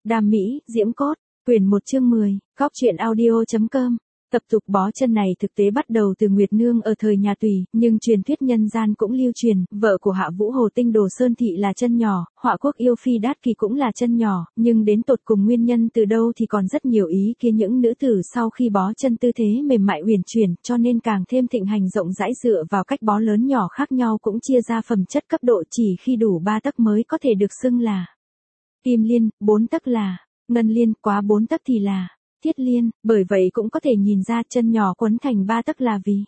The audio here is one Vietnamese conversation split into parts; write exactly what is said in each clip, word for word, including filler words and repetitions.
Đam mỹ, diễm cốt, quyển một chương mười, góc truyện audio.com. Tập tục bó chân này thực tế bắt đầu từ Nguyệt Nương ở thời nhà Tùy, nhưng truyền thuyết nhân gian cũng lưu truyền, vợ của Hạ Vũ Hồ Tinh Đồ Sơn Thị là chân nhỏ, Họa Quốc yêu phi Đát Kỳ cũng là chân nhỏ, nhưng đến tột cùng nguyên nhân từ đâu thì còn rất nhiều ý kiến. Những nữ tử sau khi bó chân tư thế mềm mại uyển chuyển, cho nên càng thêm thịnh hành rộng rãi, dựa vào cách bó lớn nhỏ khác nhau cũng chia ra phẩm chất cấp độ, chỉ khi đủ ba tấc mới có thể được xưng là kim liên, bốn tấc là ngân liên, quá bốn tấc thì là thiết liên. Bởi vậy cũng có thể nhìn ra chân nhỏ quấn thành ba tấc là vì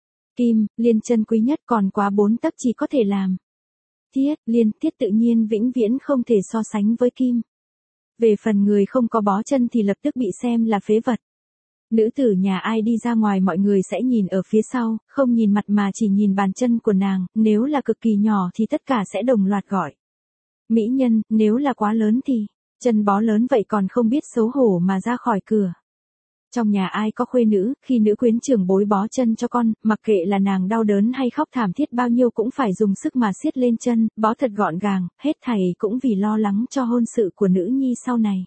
kim liên chân quý nhất, còn quá bốn tấc chỉ có thể làm thiết liên. Thiết tự nhiên vĩnh viễn không thể so sánh với kim. Về phần người không có bó chân thì lập tức bị xem là phế vật. Nữ tử nhà ai đi ra ngoài mọi người sẽ nhìn ở phía sau, không nhìn mặt mà chỉ nhìn bàn chân của nàng, nếu là cực kỳ nhỏ thì tất cả sẽ đồng loạt gọi mỹ nhân, nếu là quá lớn thì chân bó lớn vậy còn không biết xấu hổ mà ra khỏi cửa. Trong nhà ai có khuê nữ, khi nữ quyến trưởng bối bó chân cho con, mặc kệ là nàng đau đớn hay khóc thảm thiết bao nhiêu cũng phải dùng sức mà siết lên chân, bó thật gọn gàng, hết thảy cũng vì lo lắng cho hôn sự của nữ nhi sau này.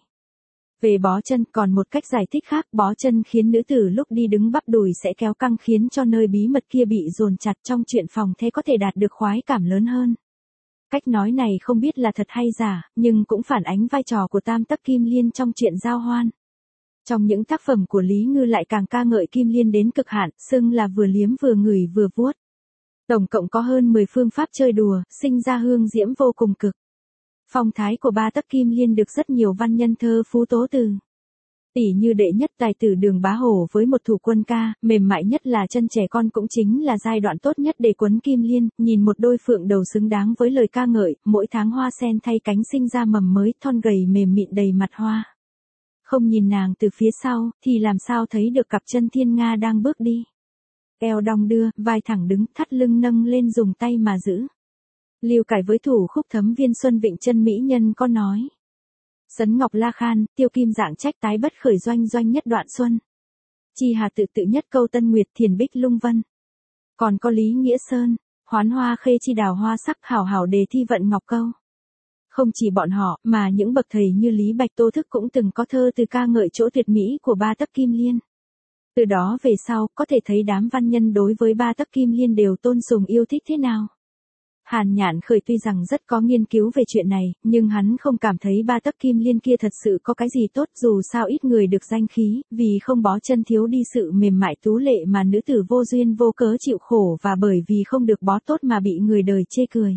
Về bó chân còn một cách giải thích khác, bó chân khiến nữ tử lúc đi đứng bắp đùi sẽ kéo căng, khiến cho nơi bí mật kia bị dồn chặt, trong chuyện phòng thế có thể đạt được khoái cảm lớn hơn. Cách nói này không biết là thật hay giả, nhưng cũng phản ánh vai trò của tam tấc kim liên trong chuyện giao hoan. Trong những tác phẩm của Lý Ngư lại càng ca ngợi kim liên đến cực hạn, xưng là vừa liếm vừa ngửi vừa vuốt. Tổng cộng có hơn mười phương pháp chơi đùa, sinh ra hương diễm vô cùng cực. Phong thái của ba tấc kim liên được rất nhiều văn nhân thơ phú tố từ. Tỷ như đệ nhất tài tử Đường Bá Hổ với một thủ quân ca, mềm mại nhất là chân trẻ con cũng chính là giai đoạn tốt nhất để quấn kim liên, nhìn một đôi phượng đầu xứng đáng với lời ca ngợi, mỗi tháng hoa sen thay cánh sinh ra mầm mới, thon gầy mềm mịn đầy mặt hoa. Không nhìn nàng từ phía sau, thì làm sao thấy được cặp chân thiên nga đang bước đi. Eo đong đưa, vai thẳng đứng, thắt lưng nâng lên dùng tay mà giữ. Lưu Cải với thủ khúc Thấm Viên Xuân Vịnh Chân mỹ nhân có nói: Sấn Ngọc La Khan, tiêu kim dạng trách tái bất khởi doanh doanh nhất đoạn xuân. Chi hà tự tự nhất câu tân nguyệt thiền bích lung vân. Còn có Lý Nghĩa Sơn, hoán hoa khê chi đào hoa sắc hảo hảo đề thi vận ngọc câu. Không chỉ bọn họ, mà những bậc thầy như Lý Bạch Tô Thức cũng từng có thơ từ ca ngợi chỗ tuyệt mỹ của ba tấc kim liên. Từ đó về sau, có thể thấy đám văn nhân đối với ba tấc kim liên đều tôn sùng yêu thích thế nào. Hàn Nhạn Khởi tuy rằng rất có nghiên cứu về chuyện này, nhưng hắn không cảm thấy ba tấc kim liên kia thật sự có cái gì tốt, dù sao ít người được danh khí, vì không bó chân thiếu đi sự mềm mại tú lệ mà nữ tử vô duyên vô cớ chịu khổ, và bởi vì không được bó tốt mà bị người đời chê cười.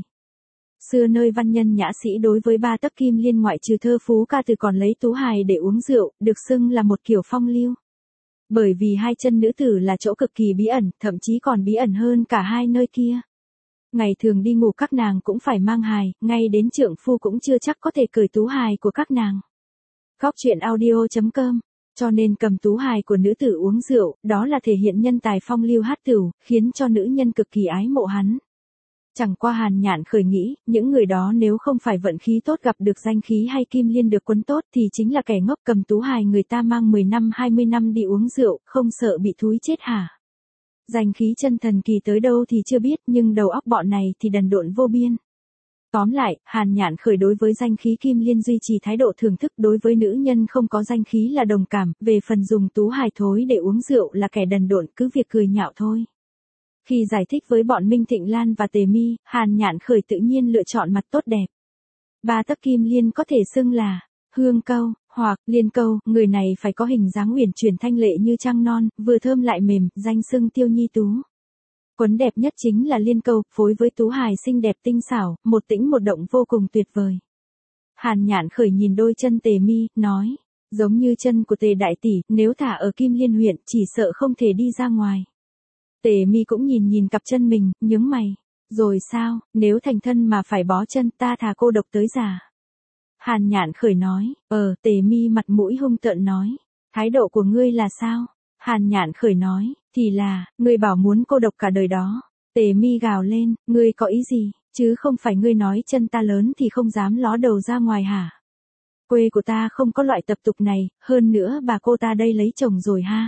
Xưa nơi văn nhân nhã sĩ đối với ba tấc kim liên ngoại trừ thơ phú ca từ còn lấy tú hài để uống rượu, được xưng là một kiểu phong lưu. Bởi vì hai chân nữ tử là chỗ cực kỳ bí ẩn, thậm chí còn bí ẩn hơn cả hai nơi kia. Ngày thường đi ngủ các nàng cũng phải mang hài, ngay đến trượng phu cũng chưa chắc có thể cởi tú hài của các nàng. Góc truyện audio.com. Cho nên cầm tú hài của nữ tử uống rượu, đó là thể hiện nhân tài phong lưu hát tửu, khiến cho nữ nhân cực kỳ ái mộ hắn. Chẳng qua Hàn Nhạn Khởi nghĩ, những người đó nếu không phải vận khí tốt gặp được danh khí hay kim liên được quấn tốt thì chính là kẻ ngốc. Cầm tú hài người ta mang mười năm hai mươi năm đi uống rượu, không sợ bị thúi chết hả? Danh khí chân thần kỳ tới đâu thì chưa biết, nhưng đầu óc bọn này thì đần độn vô biên. Tóm lại, Hàn Nhạn Khởi đối với danh khí kim liên duy trì thái độ thưởng thức, đối với nữ nhân không có danh khí là đồng cảm, về phần dùng tú hài thối để uống rượu là kẻ đần độn, cứ việc cười nhạo thôi. Khi giải thích với bọn Minh Thịnh Lan và Tề Mi, Hàn Nhạn Khởi tự nhiên lựa chọn mặt tốt đẹp. Ba tấc kim liên có thể xưng là hương câu, hoặc liên câu, người này phải có hình dáng uyển chuyển thanh lệ như trăng non, vừa thơm lại mềm, danh xưng tiêu nhi tú. Quấn đẹp nhất chính là liên câu, phối với tú hài xinh đẹp tinh xảo, một tĩnh một động vô cùng tuyệt vời. Hàn Nhạn Khởi nhìn đôi chân Tề Mi, nói, giống như chân của Tề đại tỷ, nếu thả ở Kim Liên huyện, chỉ sợ không thể đi ra ngoài. Tề Mi cũng nhìn nhìn cặp chân mình, nhướng mày. Rồi sao, nếu thành thân mà phải bó chân, ta thà cô độc tới già. Hàn Nhạn Khởi nói, ờ, Tề Mi mặt mũi hung tợn nói, thái độ của ngươi là sao? Hàn Nhạn Khởi nói, thì là, ngươi bảo muốn cô độc cả đời đó. Tề Mi gào lên, ngươi có ý gì, chứ không phải ngươi nói chân ta lớn thì không dám ló đầu ra ngoài hả? Quê của ta không có loại tập tục này, hơn nữa bà cô ta đây lấy chồng rồi ha.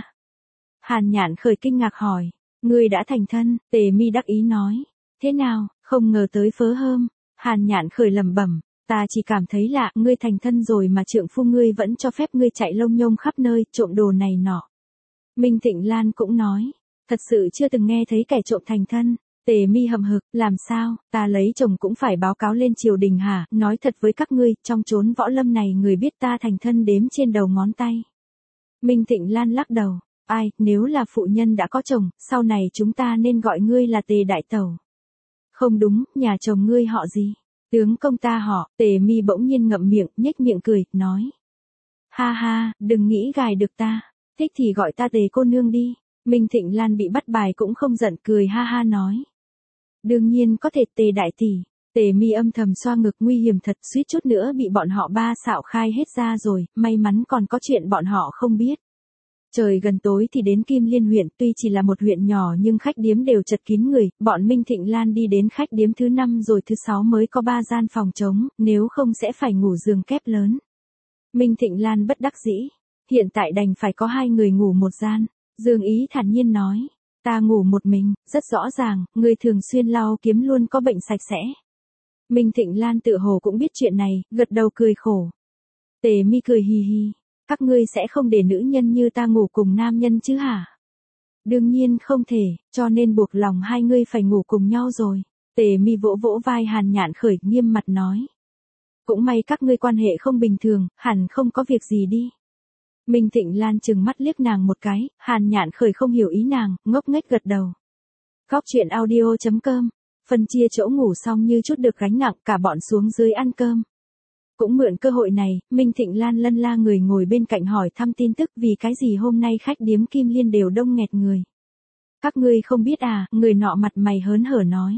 Hàn Nhạn Khởi kinh ngạc hỏi, ngươi đã thành thân? Tề Mi đắc ý nói, thế nào, không ngờ tới phớ hơm. Hàn Nhạn Khởi lẩm bẩm, Ta chỉ cảm thấy lạ, ngươi thành thân rồi mà trượng phu ngươi vẫn cho phép ngươi chạy lông nhông khắp nơi, trộm đồ này nọ. Minh Thịnh Lan cũng nói, thật sự chưa từng nghe thấy kẻ trộm thành thân. Tề Mi hậm hực, làm sao, ta lấy chồng cũng phải báo cáo lên triều đình hả, nói thật với các ngươi, trong chốn võ lâm này người biết ta thành thân đếm trên đầu ngón tay. Minh Thịnh Lan lắc đầu, ai, nếu là phụ nhân đã có chồng, sau này chúng ta nên gọi ngươi là Tề Đại Tẩu. Không đúng, nhà chồng ngươi họ gì? Tướng công ta họ. Tề Mi bỗng nhiên ngậm miệng, nhếch miệng cười, nói. Ha ha, đừng nghĩ gài được ta, thích thì gọi ta Tề cô nương đi. Minh Thịnh Lan bị bắt bài cũng không giận, cười ha ha nói. Đương nhiên có thể Tề đại tỷ. Tề Mi âm thầm xoa ngực, nguy hiểm thật, suýt chút nữa bị bọn họ ba xạo khai hết ra rồi, may mắn còn có chuyện bọn họ không biết. Trời gần tối thì đến Kim Liên huyện, tuy chỉ là một huyện nhỏ nhưng khách điếm đều chật kín người, bọn Minh Thịnh Lan đi đến khách điếm thứ năm rồi thứ sáu mới có ba gian phòng trống, nếu không sẽ phải ngủ giường kép lớn. Minh Thịnh Lan bất đắc dĩ, hiện tại đành phải có hai người ngủ một gian. Dương Ý thản nhiên nói, ta ngủ một mình, rất rõ ràng, người thường xuyên lau kiếm luôn có bệnh sạch sẽ. Minh Thịnh Lan tự hồ cũng biết chuyện này, gật đầu cười khổ. Tề Mi cười hì hì, các ngươi sẽ không để nữ nhân như ta ngủ cùng nam nhân chứ hả? Đương nhiên không thể, cho nên buộc lòng hai ngươi phải ngủ cùng nhau rồi. Tề Mi vỗ vỗ vai Hàn Nhạn Khởi, nghiêm mặt nói. Cũng may các ngươi quan hệ không bình thường, hẳn không có việc gì đi. Minh Thịnh Lan trừng mắt liếc nàng một cái, Hàn Nhạn Khởi không hiểu ý nàng, ngốc nghếch gật đầu. Góc truyện audio chấm com, phân chia chỗ ngủ xong như chút được gánh nặng, cả bọn xuống dưới ăn cơm. Cũng mượn cơ hội này, Minh Thịnh Lan lân la người ngồi bên cạnh hỏi thăm tin tức, vì cái gì hôm nay khách điếm Kim Liên đều đông nghẹt người. Các ngươi không biết à, người nọ mặt mày hớn hở nói.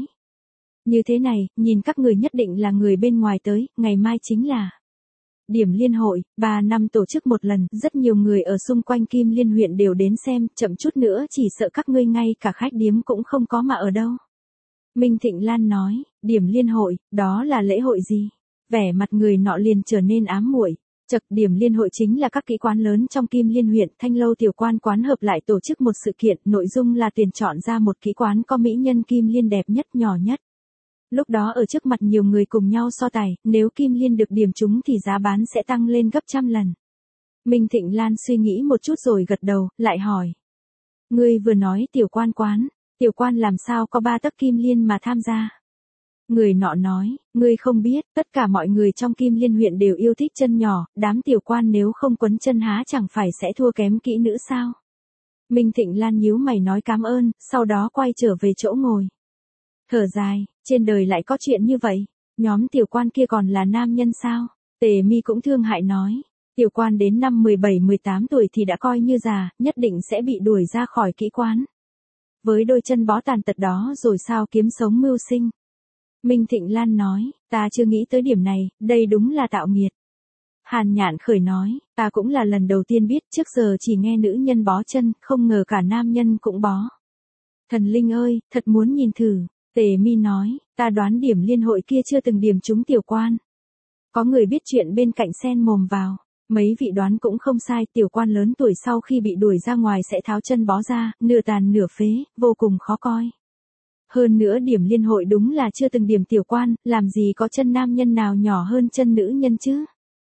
Như thế này, nhìn các người nhất định là người bên ngoài tới, ngày mai chính là điểm liên hội, ba năm tổ chức một lần, rất nhiều người ở xung quanh Kim Liên huyện đều đến xem, chậm chút nữa chỉ sợ các ngươi ngay cả khách điếm cũng không có mà ở đâu. Minh Thịnh Lan nói, điểm liên hội, đó là lễ hội gì? Vẻ mặt người nọ liền trở nên ám muội. Chật, điểm liên hội chính là các kỹ quán lớn trong Kim Liên huyện, Thanh lâu tiểu quan quán hợp lại tổ chức một sự kiện, nội dung là tuyển chọn ra một kỹ quán có mỹ nhân Kim Liên đẹp nhất, nhỏ nhất. Lúc đó ở trước mặt nhiều người cùng nhau so tài, nếu Kim Liên được điểm trúng thì giá bán sẽ tăng lên gấp trăm lần. Minh Thịnh Lan suy nghĩ một chút rồi gật đầu, lại hỏi. Ngươi vừa nói tiểu quan quán, tiểu quan làm sao có ba tấc Kim Liên mà tham gia? Người nọ nói, ngươi không biết, tất cả mọi người trong Kim Liên huyện đều yêu thích chân nhỏ, đám tiểu quan nếu không quấn chân há chẳng phải sẽ thua kém kỹ nữ sao? Minh Thịnh Lan nhíu mày nói cảm ơn, sau đó quay trở về chỗ ngồi. Thở dài, trên đời lại có chuyện như vậy, nhóm tiểu quan kia còn là nam nhân sao? Tề Mi cũng thương hại nói, tiểu quan đến năm mười bảy mười tám tuổi thì đã coi như già, nhất định sẽ bị đuổi ra khỏi kỹ quán. Với đôi chân bó tàn tật đó rồi sao kiếm sống mưu sinh? Minh Thịnh Lan nói, ta chưa nghĩ tới điểm này, đây đúng là tạo nghiệt. Hàn Nhạn Khởi nói, ta cũng là lần đầu tiên biết, trước giờ chỉ nghe nữ nhân bó chân, không ngờ cả nam nhân cũng bó. Thần linh ơi, thật muốn nhìn thử. Tề Mi nói, ta đoán điểm liên hội kia chưa từng điểm trúng tiểu quan. Có người biết chuyện bên cạnh xen mồm vào. Mấy vị đoán cũng không sai, tiểu quan lớn tuổi sau khi bị đuổi ra ngoài sẽ tháo chân bó ra, nửa tàn nửa phế, vô cùng khó coi. Hơn nữa điểm liên hội đúng là chưa từng điểm tiểu quan, làm gì có chân nam nhân nào nhỏ hơn chân nữ nhân chứ.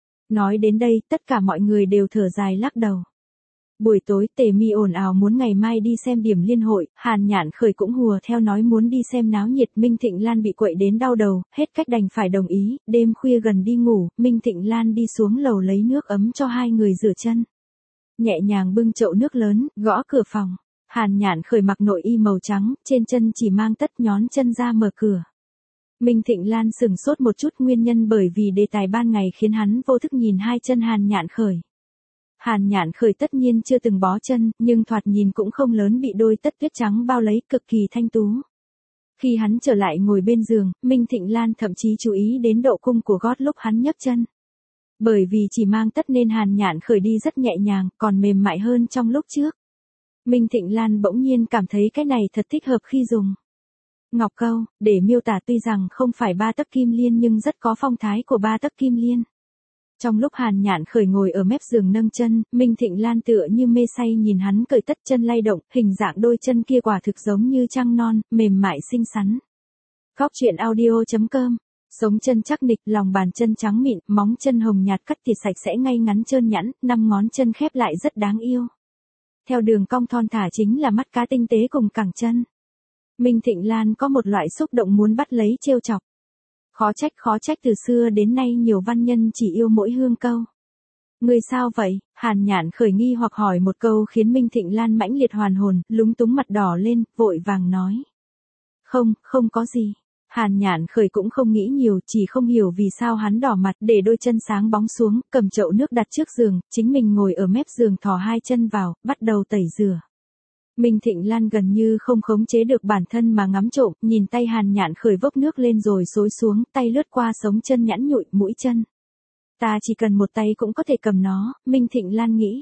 Nói đến đây, tất cả mọi người đều thở dài lắc đầu. Buổi tối, Tề Mi ồn ào muốn ngày mai đi xem điểm liên hội, Hàn Nhạn Khởi cũng hùa theo nói muốn đi xem náo nhiệt. Minh Thịnh Lan bị quậy đến đau đầu, hết cách đành phải đồng ý. Đêm khuya gần đi ngủ, Minh Thịnh Lan đi xuống lầu lấy nước ấm cho hai người rửa chân. Nhẹ nhàng bưng chậu nước lớn, gõ cửa phòng. Hàn Nhạn Khởi mặc nội y màu trắng, trên chân chỉ mang tất, nhón chân ra mở cửa. Minh Thịnh Lan sửng sốt một chút, nguyên nhân bởi vì đề tài ban ngày khiến hắn vô thức nhìn hai chân Hàn Nhạn Khởi. Hàn Nhạn Khởi tất nhiên chưa từng bó chân, nhưng thoạt nhìn cũng không lớn, bị đôi tất tuyết trắng bao lấy, cực kỳ thanh tú. Khi hắn trở lại ngồi bên giường, Minh Thịnh Lan thậm chí chú ý đến độ cung của gót lúc hắn nhấc chân. Bởi vì chỉ mang tất nên Hàn Nhạn Khởi đi rất nhẹ nhàng, còn mềm mại hơn trong lúc trước. Minh Thịnh Lan bỗng nhiên cảm thấy cái này thật thích hợp khi dùng. Ngọc câu, để miêu tả tuy rằng không phải ba tấc Kim Liên nhưng rất có phong thái của ba tấc Kim Liên. Trong lúc Hàn Nhạn Khởi ngồi ở mép giường nâng chân, Minh Thịnh Lan tựa như mê say nhìn hắn cởi tất chân lay động, hình dạng đôi chân kia quả thực giống như trăng non, mềm mại xinh xắn. Góc truyện audio chấm com Sống chân chắc nịch, lòng bàn chân trắng mịn, móng chân hồng nhạt cắt thịt sạch sẽ ngay ngắn trơn nhẵn, năm ngón chân khép lại rất đáng yêu. Theo đường cong thon thả chính là mắt cá tinh tế cùng cẳng chân. Minh Thịnh Lan có một loại xúc động muốn bắt lấy trêu chọc. Khó trách khó trách từ xưa đến nay nhiều văn nhân chỉ yêu mỗi hương câu. Người sao vậy? Hàn Nhạn khởi nghi hoặc hỏi một câu khiến Minh Thịnh Lan mãnh liệt hoàn hồn, lúng túng mặt đỏ lên, vội vàng nói. Không, không có gì. Hàn Nhạn khởi cũng không nghĩ nhiều, chỉ không hiểu vì sao hắn đỏ mặt, để đôi chân sáng bóng xuống, cầm chậu nước đặt trước giường, chính mình ngồi ở mép giường thò hai chân vào, bắt đầu tẩy rửa. Minh Thịnh Lan gần như không khống chế được bản thân mà ngắm trộm, nhìn tay Hàn Nhạn khởi vốc nước lên rồi xối xuống, tay lướt qua sống chân nhẵn nhụi, mũi chân. Ta chỉ cần một tay cũng có thể cầm nó, Minh Thịnh Lan nghĩ.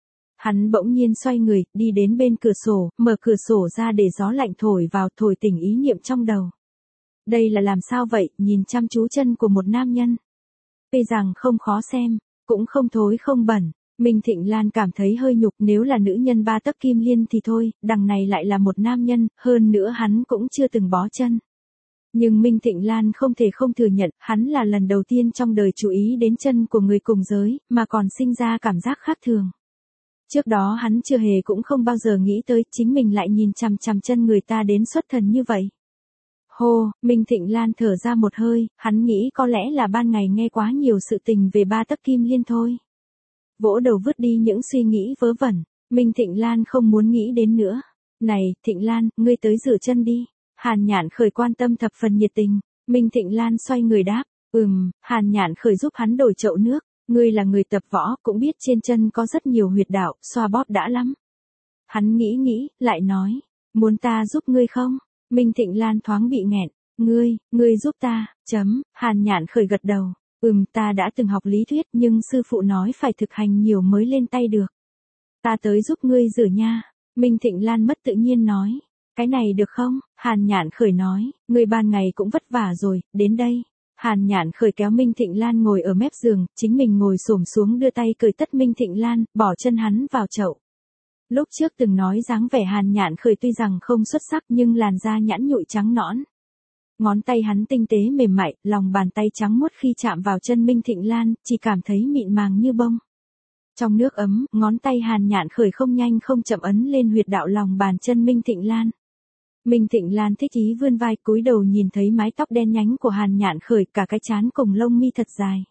Hắn bỗng nhiên xoay người, đi đến bên cửa sổ, mở cửa sổ ra để gió lạnh thổi vào, thổi tỉnh ý niệm trong đầu. Đây là làm sao vậy, nhìn chăm chú chân của một nam nhân. Tuy rằng không khó xem, cũng không thối không bẩn. Minh Thịnh Lan cảm thấy hơi nhục, nếu là nữ nhân ba tấc kim liên thì thôi, đằng này lại là một nam nhân, hơn nữa hắn cũng chưa từng bó chân. Nhưng Minh Thịnh Lan không thể không thừa nhận, hắn là lần đầu tiên trong đời chú ý đến chân của người cùng giới, mà còn sinh ra cảm giác khác thường. Trước đó hắn chưa hề cũng không bao giờ nghĩ tới chính mình lại nhìn chằm chằm chân người ta đến xuất thần như vậy. Hô, Minh Thịnh Lan thở ra một hơi, hắn nghĩ có lẽ là ban ngày nghe quá nhiều sự tình về ba tấc kim liên thôi. Vỗ đầu vứt đi những suy nghĩ vớ vẩn, Minh Thịnh Lan không muốn nghĩ đến nữa. Này, Thịnh Lan, ngươi tới rửa chân đi. Hàn Nhạn khởi quan tâm thập phần nhiệt tình. Minh Thịnh Lan xoay người đáp, ừm, Hàn Nhạn khởi giúp hắn đổi chậu nước. Ngươi là người tập võ, cũng biết trên chân có rất nhiều huyệt đạo, xoa bóp đã lắm. Hắn nghĩ nghĩ, lại nói, muốn ta giúp ngươi không? Minh Thịnh Lan thoáng bị nghẹn, ngươi, ngươi giúp ta, chấm, Hàn Nhạn khởi gật đầu, ừm, ta đã từng học lý thuyết nhưng sư phụ nói phải thực hành nhiều mới lên tay được. Ta tới giúp ngươi rửa nha, Minh Thịnh Lan mất tự nhiên nói, cái này được không? Hàn Nhạn khởi nói, ngươi ban ngày cũng vất vả rồi, đến đây. Hàn Nhạn khởi kéo Minh Thịnh Lan ngồi ở mép giường, chính mình ngồi xổm xuống đưa tay cởi tất Minh Thịnh Lan, bỏ chân hắn vào chậu. Lúc trước từng nói dáng vẻ Hàn Nhạn khởi tuy rằng không xuất sắc nhưng làn da nhẵn nhụi trắng nõn. Ngón tay hắn tinh tế mềm mại, lòng bàn tay trắng muốt khi chạm vào chân Minh Thịnh Lan, chỉ cảm thấy mịn màng như bông. Trong nước ấm, ngón tay Hàn Nhạn khởi không nhanh không chậm ấn lên huyệt đạo lòng bàn chân Minh Thịnh Lan. Minh Thịnh Lan thích ý vươn vai cúi đầu nhìn thấy mái tóc đen nhánh của Hàn Nhạn khởi, cả cái trán cùng lông mi thật dài.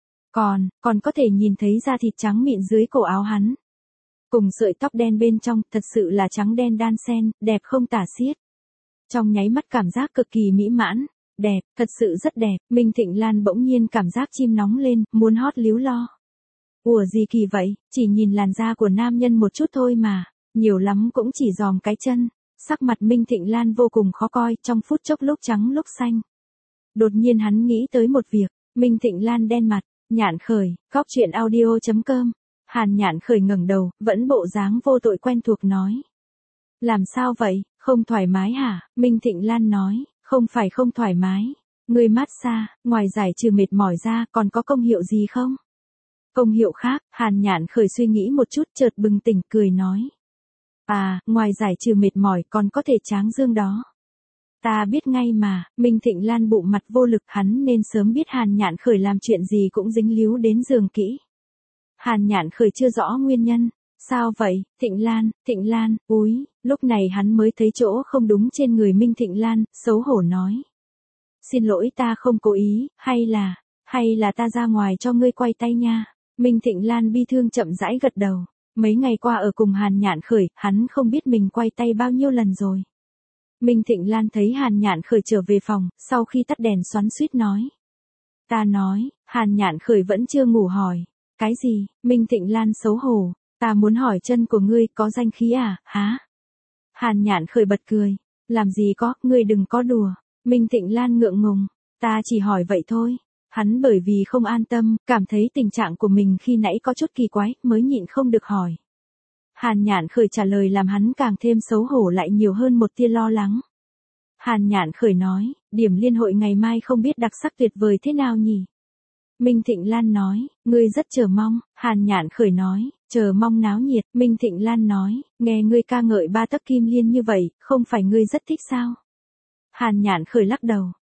Còn, còn có thể nhìn thấy da thịt trắng mịn dưới cổ áo hắn. Cùng sợi tóc đen bên trong, thật sự là trắng đen đan xen, đẹp không tả xiết. Trong nháy mắt cảm giác cực kỳ mỹ mãn, đẹp, thật sự rất đẹp, Minh Thịnh Lan bỗng nhiên cảm giác chim nóng lên, muốn hót líu lo. Ủa gì kỳ vậy, chỉ nhìn làn da của nam nhân một chút thôi mà, nhiều lắm cũng chỉ dòm cái chân. Sắc mặt Minh Thịnh Lan vô cùng khó coi, trong phút chốc lúc trắng lúc xanh. Đột nhiên hắn nghĩ tới một việc, Minh Thịnh Lan đen mặt, Nhạn khởi, góc chuyện audio chấm com. Hàn Nhạn khởi ngẩng đầu, vẫn bộ dáng vô tội quen thuộc nói. Làm sao vậy, không thoải mái hả? Minh Thịnh Lan nói, không phải không thoải mái. Người massage, ngoài giải trừ mệt mỏi ra, còn có công hiệu gì không? Công hiệu khác, Hàn Nhạn khởi suy nghĩ một chút chợt bừng tỉnh cười nói. À, ngoài giải trừ mệt mỏi còn có thể tráng dương đó. Ta biết ngay mà, Minh Thịnh Lan bụng mặt vô lực, hắn nên sớm biết Hàn Nhạn khởi làm chuyện gì cũng dính líu đến giường kỹ. Hàn Nhạn khởi chưa rõ nguyên nhân. Sao vậy, Thịnh Lan, Thịnh Lan, úi, lúc này hắn mới thấy chỗ không đúng trên người Minh Thịnh Lan, xấu hổ nói. Xin lỗi ta không cố ý, hay là, hay là ta ra ngoài cho ngươi quay tay nha. Minh Thịnh Lan bi thương chậm rãi gật đầu. Mấy ngày qua ở cùng Hàn Nhạn khởi, hắn không biết mình quay tay bao nhiêu lần rồi. Minh Thịnh Lan thấy Hàn Nhạn khởi trở về phòng, sau khi tắt đèn xoắn xuýt nói. Ta nói, Hàn Nhạn khởi vẫn chưa ngủ hỏi. Cái gì? Minh Thịnh Lan xấu hổ. Ta muốn hỏi chân của ngươi có danh khí à, hả? Hàn Nhạn khởi bật cười. Làm gì có, ngươi đừng có đùa. Minh Thịnh Lan ngượng ngùng. Ta chỉ hỏi vậy thôi. Hắn bởi vì không an tâm, cảm thấy tình trạng của mình khi nãy có chút kỳ quái, mới nhịn không được hỏi. Hàn Nhạn khởi trả lời làm hắn càng thêm xấu hổ lại nhiều hơn một tia lo lắng. Hàn Nhạn khởi nói, điểm liên hội ngày mai không biết đặc sắc tuyệt vời thế nào nhỉ? Minh Thịnh Lan nói, ngươi rất chờ mong. Hàn Nhạn khởi nói, chờ mong náo nhiệt. Minh Thịnh Lan nói, nghe ngươi ca ngợi ba tấc kim liên như vậy, không phải ngươi rất thích sao? Hàn Nhạn khởi lắc đầu,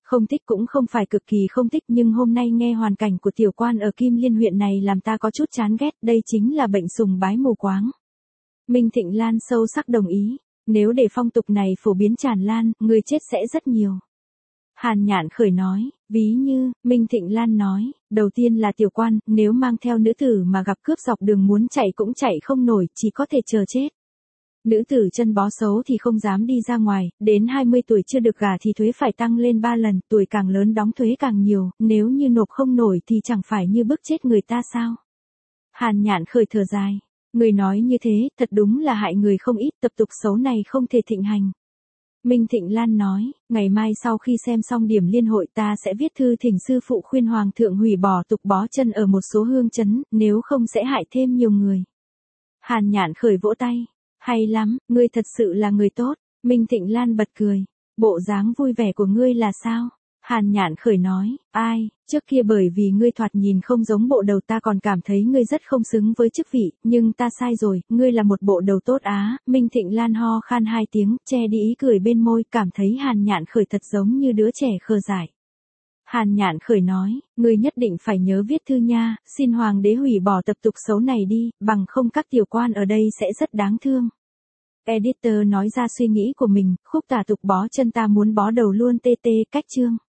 Không thích cũng không phải cực kỳ không thích, nhưng hôm nay nghe hoàn cảnh của tiểu quan ở Kim Liên huyện này làm ta có chút chán ghét, đây chính là bệnh sùng bái mù quáng. Minh Thịnh Lan sâu sắc đồng ý, nếu để phong tục này phổ biến tràn lan, người chết sẽ rất nhiều. Hàn Nhạn Khởi nói, ví như, Minh Thịnh Lan nói, đầu tiên là tiểu quan, nếu mang theo nữ tử mà gặp cướp dọc đường muốn chạy cũng chạy không nổi, chỉ có thể chờ chết. Nữ tử chân bó xấu thì không dám đi ra ngoài, đến hai mươi tuổi chưa được gả thì thuế phải tăng lên ba lần, tuổi càng lớn đóng thuế càng nhiều, nếu như nộp không nổi thì chẳng phải như bức chết người ta sao. Hàn Nhạn Khởi thở dài, người nói như thế, thật đúng là hại người không ít, tập tục xấu này không thể thịnh hành. Minh Thịnh Lan nói, ngày mai sau khi xem xong điểm liên hội ta sẽ viết thư thỉnh sư phụ khuyên hoàng thượng hủy bỏ tục bó chân ở một số hương trấn, nếu không sẽ hại thêm nhiều người. Hàn Nhạn Khởi vỗ tay, hay lắm, ngươi thật sự là người tốt. Minh Thịnh Lan bật cười, bộ dáng vui vẻ của ngươi là sao? Hàn Nhạn Khởi nói, ai, trước kia bởi vì ngươi thoạt nhìn không giống bộ đầu ta còn cảm thấy ngươi rất không xứng với chức vị, nhưng ta sai rồi, ngươi là một bộ đầu tốt á. Minh Thịnh Lan ho khan hai tiếng, che đi ý cười bên môi, cảm thấy Hàn Nhạn Khởi thật giống như đứa trẻ khờ dại. Hàn Nhạn Khởi nói, ngươi nhất định phải nhớ viết thư nha, xin hoàng đế hủy bỏ tập tục xấu này đi, bằng không các tiểu quan ở đây sẽ rất đáng thương. Editor nói ra suy nghĩ của mình, khúc tả tục bó chân ta muốn bó đầu luôn tê tê cách chương.